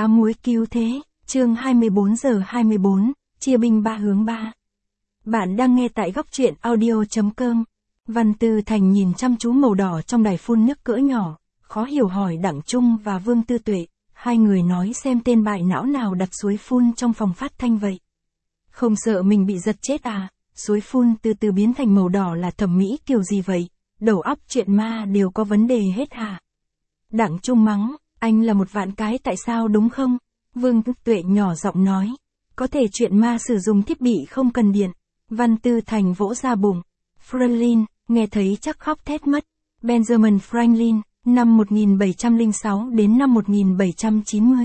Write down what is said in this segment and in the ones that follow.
Cá muối cứu thế, chương 24:24, chia binh ba hướng 3. Bạn đang nghe tại góc truyện audio.com. Văn Tư Thành nhìn chăm chú màu đỏ trong đài phun nước cỡ nhỏ, khó hiểu hỏi Đặng Trung và Vương Tư Tuệ, hai người nói xem tên bại não nào đặt suối phun trong phòng phát thanh vậy. Không sợ mình bị giật chết à, suối phun từ từ biến thành màu đỏ là thẩm mỹ kiểu gì vậy, đầu óc chuyện ma đều có vấn đề hết hả? Đặng Trung mắng, anh là một vạn cái tại sao đúng không? Vương Tư Tuệ nhỏ giọng nói, có thể chuyện ma sử dụng thiết bị không cần điện. Văn Tư Thành vỗ ra bụng. Franklin, nghe thấy chắc khóc thét mất. Benjamin Franklin, năm 1706 đến năm 1790.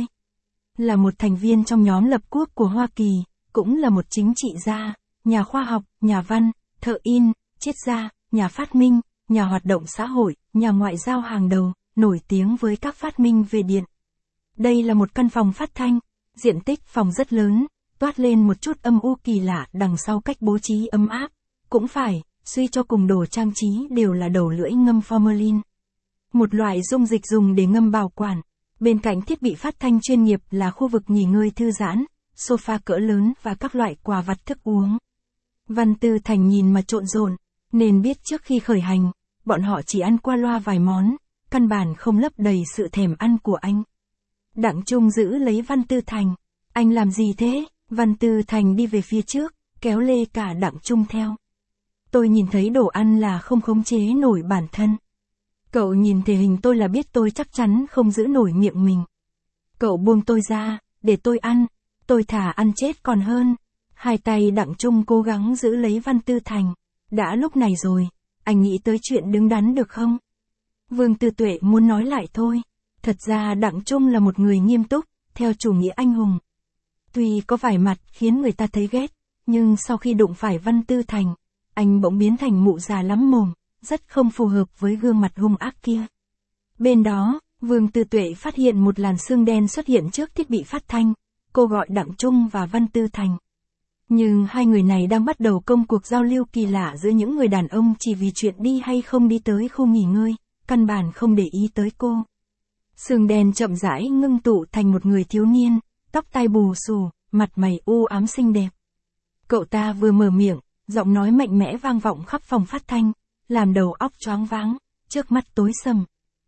Là một thành viên trong nhóm lập quốc của Hoa Kỳ, cũng là một chính trị gia, nhà khoa học, nhà văn, thợ in, triết gia, nhà phát minh, nhà hoạt động xã hội, nhà ngoại giao hàng đầu, nổi tiếng với các phát minh về điện. Đây là một căn phòng phát thanh, diện tích phòng rất lớn, toát lên một chút âm u kỳ lạ đằng sau cách bố trí ấm áp. Cũng phải, suy cho cùng đồ trang trí đều là đầu lưỡi ngâm formalin. Một loại dung dịch dùng để ngâm bảo quản. Bên cạnh thiết bị phát thanh chuyên nghiệp là khu vực nghỉ ngơi thư giãn, sofa cỡ lớn và các loại quà vặt thức uống. Văn Tư Thành nhìn mà trộn rộn, nên biết trước khi khởi hành, bọn họ chỉ ăn qua loa vài món, căn bản không lấp đầy sự thèm ăn của anh. Đặng Trung giữ lấy Văn Tư Thành. Anh làm gì thế? Văn Tư Thành đi về phía trước, kéo lê cả Đặng Trung theo. Tôi nhìn thấy đồ ăn là không khống chế nổi bản thân. Cậu nhìn thể hình tôi là biết tôi chắc chắn không giữ nổi miệng mình. Cậu buông tôi ra, để tôi ăn. Tôi thà ăn chết còn hơn. Hai tay Đặng Trung cố gắng giữ lấy Văn Tư Thành. Đã lúc này rồi, anh nghĩ tới chuyện đứng đắn được không? Vương Tư Tuệ muốn nói lại thôi. Thật ra Đặng Trung là một người nghiêm túc, theo chủ nghĩa anh hùng. Tuy có vài mặt khiến người ta thấy ghét, nhưng sau khi đụng phải Văn Tư Thành, anh bỗng biến thành mụ già lắm mồm, rất không phù hợp với gương mặt hung ác kia. Bên đó, Vương Tư Tuệ phát hiện một làn sương đen xuất hiện trước thiết bị phát thanh, cô gọi Đặng Trung và Văn Tư Thành. Nhưng hai người này đang bắt đầu công cuộc giao lưu kỳ lạ giữa những người đàn ông chỉ vì chuyện đi hay không đi tới khu nghỉ ngơi, căn bản không để ý tới cô. Sương đen chậm rãi ngưng tụ thành một người thiếu niên, tóc tai bù xù, mặt mày u ám xinh đẹp. Cậu ta vừa mở miệng, giọng nói mạnh mẽ vang vọng khắp phòng phát thanh, làm đầu óc choáng váng, trước mắt tối sầm.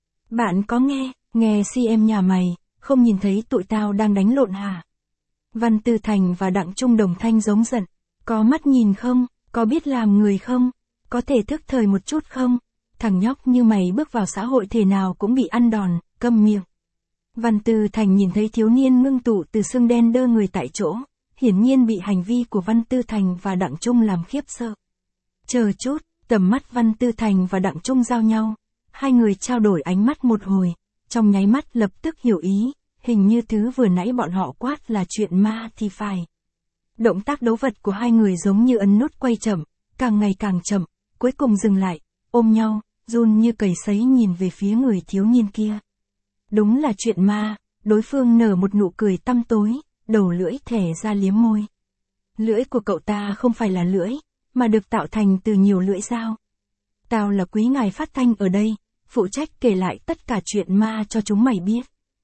Bạn có nghe CM nhà mày, không nhìn thấy tụi tao đang đánh lộn hả? Văn Tư Thành và Đặng Trung đồng thanh giống giận. Có mắt nhìn không? Có biết làm người không? Có thể thức thời một chút không? Thằng nhóc như mày bước vào xã hội thể nào cũng bị ăn đòn, câm miệng. Văn Tư Thành nhìn thấy thiếu niên ngưng tụ từ sương đen đơ người tại chỗ, hiển nhiên bị hành vi của Văn Tư Thành và Đặng Trung làm khiếp sợ. Chờ chút, tầm mắt Văn Tư Thành và Đặng Trung giao nhau, hai người trao đổi ánh mắt một hồi, trong nháy mắt lập tức hiểu ý, hình như thứ vừa nãy bọn họ quát là chuyện ma thì phải. Động tác đấu vật của hai người giống như ấn nút quay chậm, càng ngày càng chậm, cuối cùng dừng lại, ôm nhau, run như cầy sấy nhìn về phía người thiếu niên kia. Đúng là chuyện ma, đối phương nở một nụ cười tăm tối, đầu lưỡi thẻ ra liếm môi. Lưỡi của cậu ta không phải là lưỡi, mà được tạo thành từ nhiều lưỡi dao. Tao là quý ngài phát thanh ở đây, phụ trách kể lại tất cả chuyện ma cho chúng mày biết.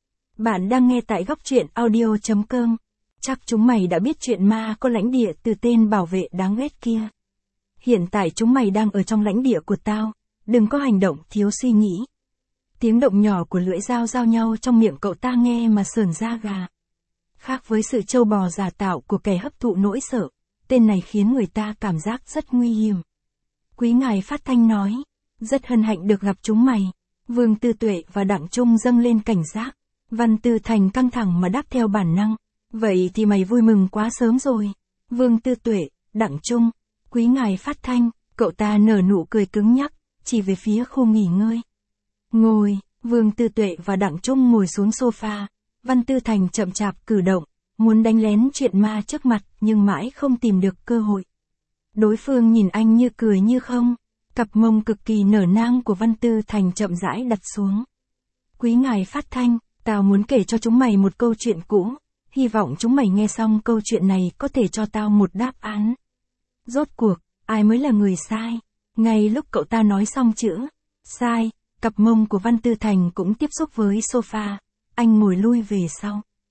Bạn đang nghe tại góc truyện audio.com. Chắc chúng mày đã biết chuyện ma có lãnh địa từ tên bảo vệ đáng ghét kia. Hiện tại chúng mày đang ở trong lãnh địa của tao, đừng có hành động thiếu suy nghĩ. Tiếng động nhỏ của lưỡi dao giao nhau trong miệng cậu ta nghe mà sởn da gà. Khác với sự trâu bò giả tạo của kẻ hấp thụ nỗi sợ, tên này khiến người ta cảm giác rất nguy hiểm. Quý ngài phát thanh nói, rất hân hạnh được gặp chúng mày. Vương Tư Tuệ và Đặng Trung dâng lên cảnh giác. Văn Tư Thành căng thẳng mà đáp theo bản năng. Vậy thì mày vui mừng quá sớm rồi. Vương Tư Tuệ, Đặng Trung, quý ngài phát thanh, cậu ta nở nụ cười cứng nhắc, chỉ về phía khu nghỉ ngơi. Ngồi, Vương Tư Tuệ và Đặng Trung ngồi xuống sofa. Văn Tư Thành chậm chạp cử động, muốn đánh lén chuyện ma trước mặt nhưng mãi không tìm được cơ hội. Đối phương nhìn anh như cười như không. Cặp mông cực kỳ nở nang của Văn Tư Thành chậm rãi đặt xuống. Quý ngài phát thanh, tao muốn kể cho chúng mày một câu chuyện cũ. Hy vọng chúng mày nghe xong câu chuyện này có thể cho tao một đáp án. Rốt cuộc, ai mới là người sai? Ngay lúc cậu ta nói xong chữ sai, cặp mông của Văn Tư Thành cũng tiếp xúc với sofa. Anh ngồi lui về sau.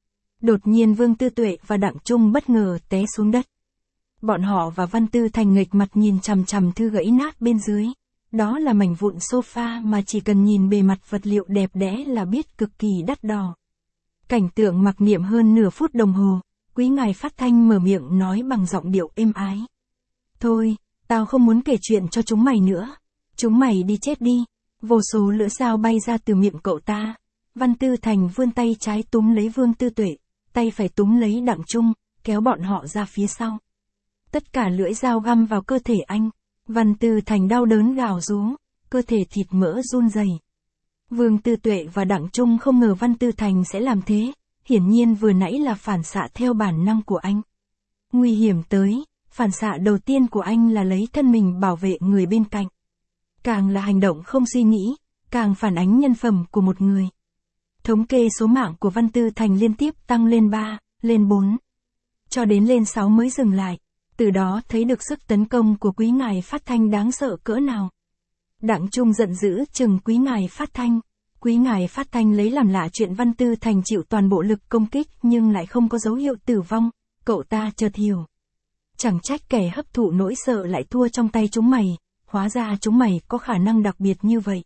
Đột nhiên Vương Tư Tuệ và Đặng Trung bất ngờ té xuống đất. Bọn họ và Văn Tư Thành nghệch mặt nhìn chằm chằm thư gãy nát bên dưới. Đó là mảnh vụn sofa mà chỉ cần nhìn bề mặt vật liệu đẹp đẽ là biết cực kỳ đắt đỏ. Cảnh tượng mặc niệm hơn nửa phút đồng hồ, quý ngài phát thanh mở miệng nói bằng giọng điệu êm ái. Thôi, tao không muốn kể chuyện cho chúng mày nữa. Chúng mày đi chết đi. Vô số lưỡi dao bay ra từ miệng cậu ta. Văn Tư Thành vươn tay trái túm lấy Vương Tư Tuệ, tay phải túm lấy Đặng Trung, kéo bọn họ ra phía sau. Tất cả lưỡi dao găm vào cơ thể anh. Văn Tư Thành đau đớn gào rú, cơ thể thịt mỡ run rẩy. Vương Tư Tuệ và Đặng Trung không ngờ Văn Tư Thành sẽ làm thế, hiển nhiên vừa nãy là phản xạ theo bản năng của anh. Nguy hiểm tới, phản xạ đầu tiên của anh là lấy thân mình bảo vệ người bên cạnh. Càng là hành động không suy nghĩ, càng phản ánh nhân phẩm của một người. Thống kê số mạng của Văn Tư Thành liên tiếp tăng lên 3, lên 4, cho đến lên 6 mới dừng lại. Từ đó thấy được sức tấn công của quý ngài phát thanh đáng sợ cỡ nào. Đặng Trung giận dữ chừng quý ngài phát thanh. Quý ngài phát thanh lấy làm lạ chuyện Văn Tư Thành chịu toàn bộ lực công kích nhưng lại không có dấu hiệu tử vong. Cậu ta chợt hiểu. Chẳng trách kẻ hấp thụ nỗi sợ lại thua trong tay chúng mày. Hóa ra chúng mày có khả năng đặc biệt như vậy.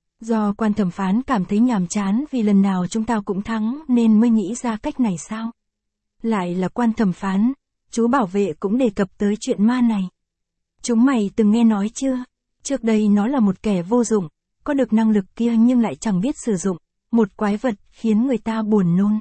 Do quan thẩm phán cảm thấy nhàm chán vì lần nào chúng ta cũng thắng nên mới nghĩ ra cách này sao? Lại là quan thẩm phán. Chú bảo vệ cũng đề cập tới chuyện ma này. Chúng mày từng nghe nói chưa? Trước đây nó là một kẻ vô dụng, có được năng lực kia nhưng lại chẳng biết sử dụng, một quái vật khiến người ta buồn nôn.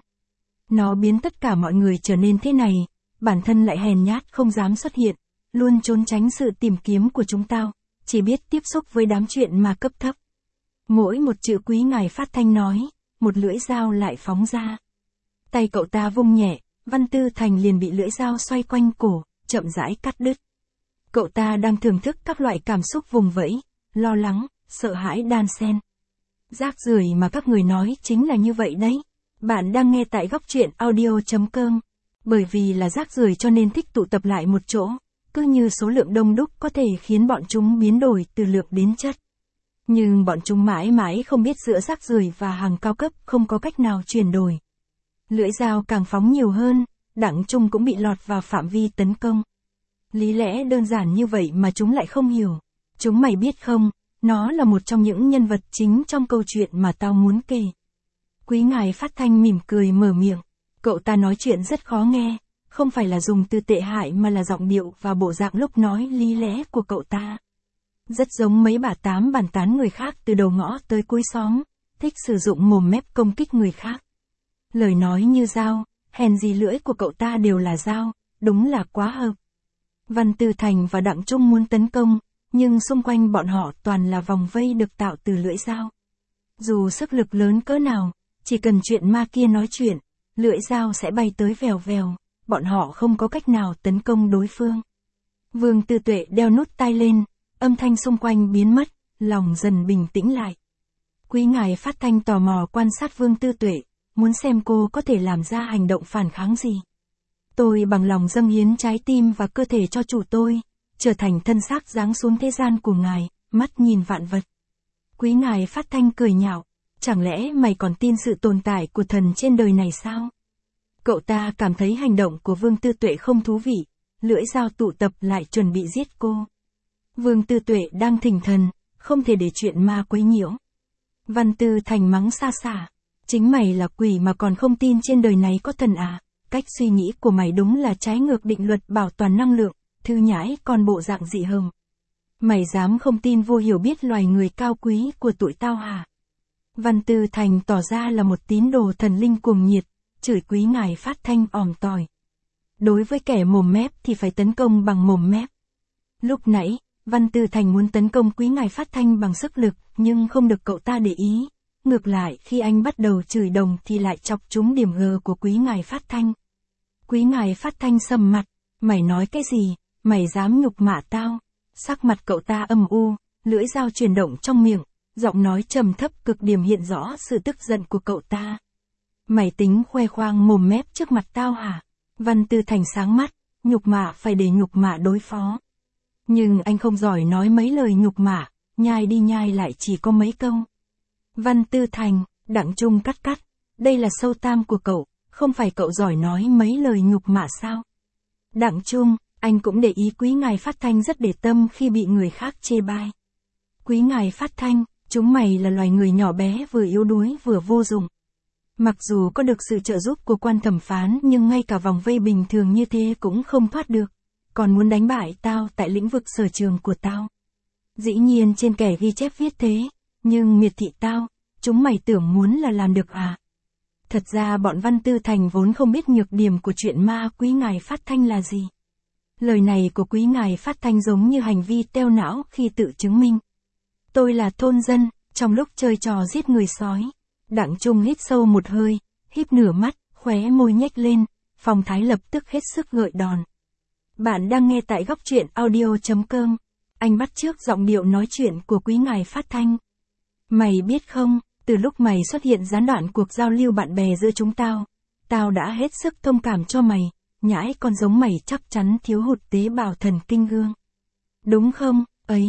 Nó biến tất cả mọi người trở nên thế này, bản thân lại hèn nhát không dám xuất hiện, luôn trốn tránh sự tìm kiếm của chúng tao, chỉ biết tiếp xúc với đám chuyện ma cấp thấp. Mỗi một chữ quý ngài phát thanh nói, một lưỡi dao lại phóng ra. Tay cậu ta vung nhẹ. Văn Tư Thành liền bị lưỡi dao xoay quanh cổ, chậm rãi cắt đứt. Cậu ta đang thưởng thức các loại cảm xúc vùng vẫy, lo lắng, sợ hãi đan xen. Rác rưởi mà các người nói chính là như vậy đấy. Bạn đang nghe tại góc truyện audio.com. Bởi vì là rác rưởi cho nên thích tụ tập lại một chỗ, cứ như số lượng đông đúc có thể khiến bọn chúng biến đổi từ lượng đến chất. Nhưng bọn chúng mãi mãi không biết giữa rác rưởi và hàng cao cấp không có cách nào chuyển đổi. Lưỡi dao càng phóng nhiều hơn, Đặng Trung cũng bị lọt vào phạm vi tấn công. Lý lẽ đơn giản như vậy mà chúng lại không hiểu. Chúng mày biết không, nó là một trong những nhân vật chính trong câu chuyện mà tao muốn kể. Quý ngài phát thanh mỉm cười mở miệng. Cậu ta nói chuyện rất khó nghe, không phải là dùng từ tệ hại mà là giọng điệu và bộ dạng lúc nói lý lẽ của cậu ta. Rất giống mấy bà tám bàn tán người khác từ đầu ngõ tới cuối xóm, thích sử dụng mồm mép công kích người khác. Lời nói như dao, hèn gì lưỡi của cậu ta đều là dao, đúng là quá hợp. Văn Tư Thành và Đặng Trung muốn tấn công, nhưng xung quanh bọn họ toàn là vòng vây được tạo từ lưỡi dao. Dù sức lực lớn cỡ nào, chỉ cần chuyện ma kia nói chuyện, lưỡi dao sẽ bay tới vèo vèo, bọn họ không có cách nào tấn công đối phương. Vương Tư Tuệ đeo nút tai lên, âm thanh xung quanh biến mất, lòng dần bình tĩnh lại. Quý ngài phát thanh tò mò quan sát Vương Tư Tuệ, muốn xem cô có thể làm ra hành động phản kháng gì. Tôi bằng lòng dâng hiến trái tim và cơ thể cho chủ tôi, trở thành thân xác giáng xuống thế gian của ngài, mắt nhìn vạn vật. Quý ngài phát thanh cười nhạo, chẳng lẽ mày còn tin sự tồn tại của thần trên đời này sao? Cậu ta cảm thấy hành động của Vương Tư Tuệ không thú vị, lưỡi dao tụ tập lại chuẩn bị giết cô. Vương Tư Tuệ đang thỉnh thần, không thể để chuyện ma quấy nhiễu. Văn Tư Thành mắng xa xả. Chính mày là quỷ mà còn không tin trên đời này có thần à? Cách suy nghĩ của mày đúng là trái ngược định luật bảo toàn năng lượng, thư nhãi còn bộ dạng dị hầm. Mày dám không tin vô hiểu biết loài người cao quý của tụi tao hả? Văn Tư Thành tỏ ra là một tín đồ thần linh cuồng nhiệt, chửi quý ngài phát thanh òm tỏi. Đối với kẻ mồm mép thì phải tấn công bằng mồm mép. Lúc nãy, Văn Tư Thành muốn tấn công quý ngài phát thanh bằng sức lực, nhưng không được cậu ta để ý. Ngược lại, khi anh bắt đầu chửi đồng thì lại chọc trúng điểm G của quý ngài phát thanh. Quý ngài phát thanh sầm mặt, mày nói cái gì, mày dám nhục mạ tao. Sắc mặt cậu ta âm u, lưỡi dao chuyển động trong miệng, giọng nói trầm thấp cực điểm hiện rõ sự tức giận của cậu ta. Mày tính khoe khoang mồm mép trước mặt tao hả? Văn Tư Thành sáng mắt, nhục mạ phải để nhục mạ đối phó. Nhưng anh không giỏi nói mấy lời nhục mạ, nhai đi nhai lại chỉ có mấy câu. Văn Tư Thành, Đặng Trung cắt, đây là sâu tam của cậu, không phải cậu giỏi nói mấy lời nhục mạ sao? Đặng Trung, anh cũng để ý quý ngài phát thanh rất để tâm khi bị người khác chê bai. Quý ngài phát thanh, chúng mày là loài người nhỏ bé vừa yếu đuối vừa vô dụng. Mặc dù có được sự trợ giúp của quan thẩm phán nhưng ngay cả vòng vây bình thường như thế cũng không thoát được. Còn muốn đánh bại tao tại lĩnh vực sở trường của tao. Dĩ nhiên trên kẻ ghi chép viết thế, nhưng miệt thị tao, chúng mày tưởng muốn là làm được à? Thật ra bọn Văn Tư Thành vốn không biết nhược điểm của chuyện ma quý ngài phát thanh là gì. Lời này của quý ngài phát thanh giống như hành vi teo não khi tự chứng minh. Tôi là thôn dân, trong lúc chơi trò giết người sói. Đặng Trung hít sâu một hơi, híp nửa mắt, khóe môi nhếch lên, phong thái lập tức hết sức gợi đòn. Bạn đang nghe tại góc truyện audio.com. Anh bắt chước giọng điệu nói chuyện của quý ngài phát thanh. Mày biết không, từ lúc mày xuất hiện gián đoạn cuộc giao lưu bạn bè giữa chúng tao đã hết sức thông cảm cho mày, nhãi con giống mày chắc chắn thiếu hụt tế bào thần kinh gương. Đúng không,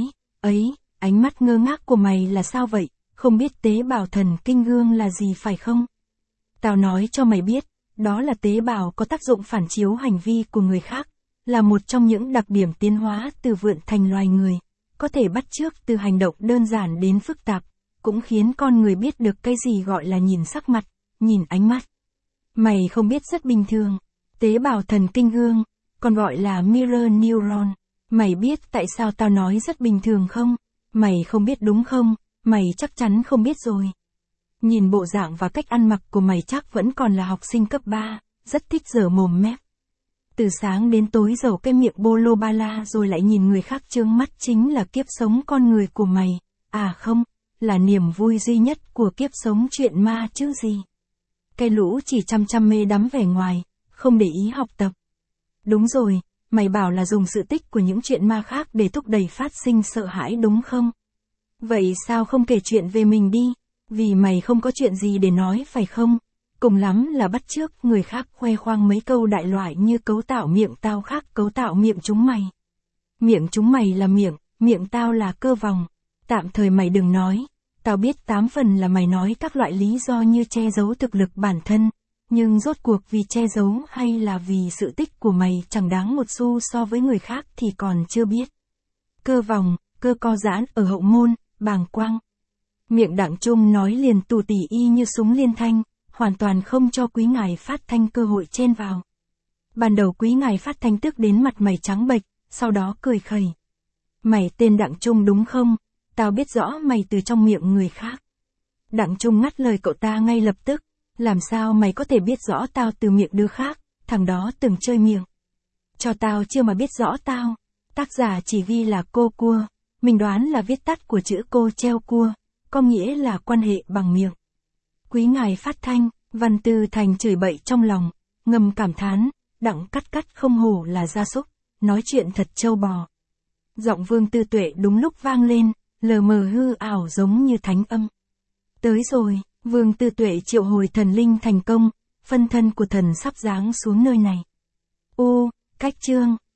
ấy, ánh mắt ngơ ngác của mày là sao vậy, không biết tế bào thần kinh gương là gì phải không? Tao nói cho mày biết, đó là tế bào có tác dụng phản chiếu hành vi của người khác, là một trong những đặc điểm tiến hóa từ vượn thành loài người, có thể bắt chước từ hành động đơn giản đến phức tạp, cũng khiến con người biết được cái gì gọi là nhìn sắc mặt, nhìn ánh mắt. Mày không biết rất bình thường, tế bào thần kinh gương, còn gọi là mirror neuron. Mày biết tại sao tao nói rất bình thường không? Mày không biết đúng không? Mày chắc chắn không biết rồi. Nhìn bộ dạng và cách ăn mặc của mày chắc vẫn còn là học sinh cấp 3, rất thích giở mồm mép. Từ sáng đến tối giở cái miệng bô lô ba la rồi lại nhìn người khác trướng mắt chính là kiếp sống con người của mày. À không, là niềm vui duy nhất của kiếp sống chuyện ma chứ gì. Cái lũ chỉ chăm mê đắm vẻ ngoài, không để ý học tập. Đúng rồi, mày bảo là dùng sự tích của những chuyện ma khác để thúc đẩy phát sinh sợ hãi đúng không? Vậy sao không kể chuyện về mình đi? Vì mày không có chuyện gì để nói phải không? Cùng lắm là bắt chước người khác khoe khoang mấy câu đại loại như cấu tạo miệng tao khác cấu tạo miệng chúng mày. Miệng chúng mày là miệng tao là cơ vòng. Tạm thời mày đừng nói, tao biết 8 phần là mày nói các loại lý do như che giấu thực lực bản thân, nhưng rốt cuộc vì che giấu hay là vì sự tích của mày chẳng đáng một xu so với người khác thì còn chưa biết. Cơ vòng, cơ co giãn ở hậu môn, bàng quang. Miệng Đặng Trung nói liền tù tỉ y như súng liên thanh, hoàn toàn không cho quý ngài phát thanh cơ hội chen vào. Ban đầu quý ngài phát thanh tức đến mặt mày trắng bệch, sau đó cười khẩy. Mày tên Đặng Trung đúng không? Tao biết rõ mày từ trong miệng người khác. Đặng Trung ngắt lời cậu ta ngay lập tức. Làm sao mày có thể biết rõ tao từ miệng đứa khác, thằng đó từng chơi miệng. Cho tao chưa mà biết rõ tao. Tác giả chỉ ghi là cô cua. Mình đoán là viết tắt của chữ cô treo cua, có nghĩa là quan hệ bằng miệng. Quý ngài phát thanh, Văn Tư Thành chửi bậy trong lòng, ngầm cảm thán, Đặng cắt không hổ là gia súc, nói chuyện thật trâu bò. Giọng Vương Tư Tuệ đúng lúc vang lên, lờ mờ hư ảo giống như thánh âm. Tới rồi, Vương Tư Tuệ triệu hồi thần linh thành công, phân thân của thần sắp giáng xuống nơi này. Cách chương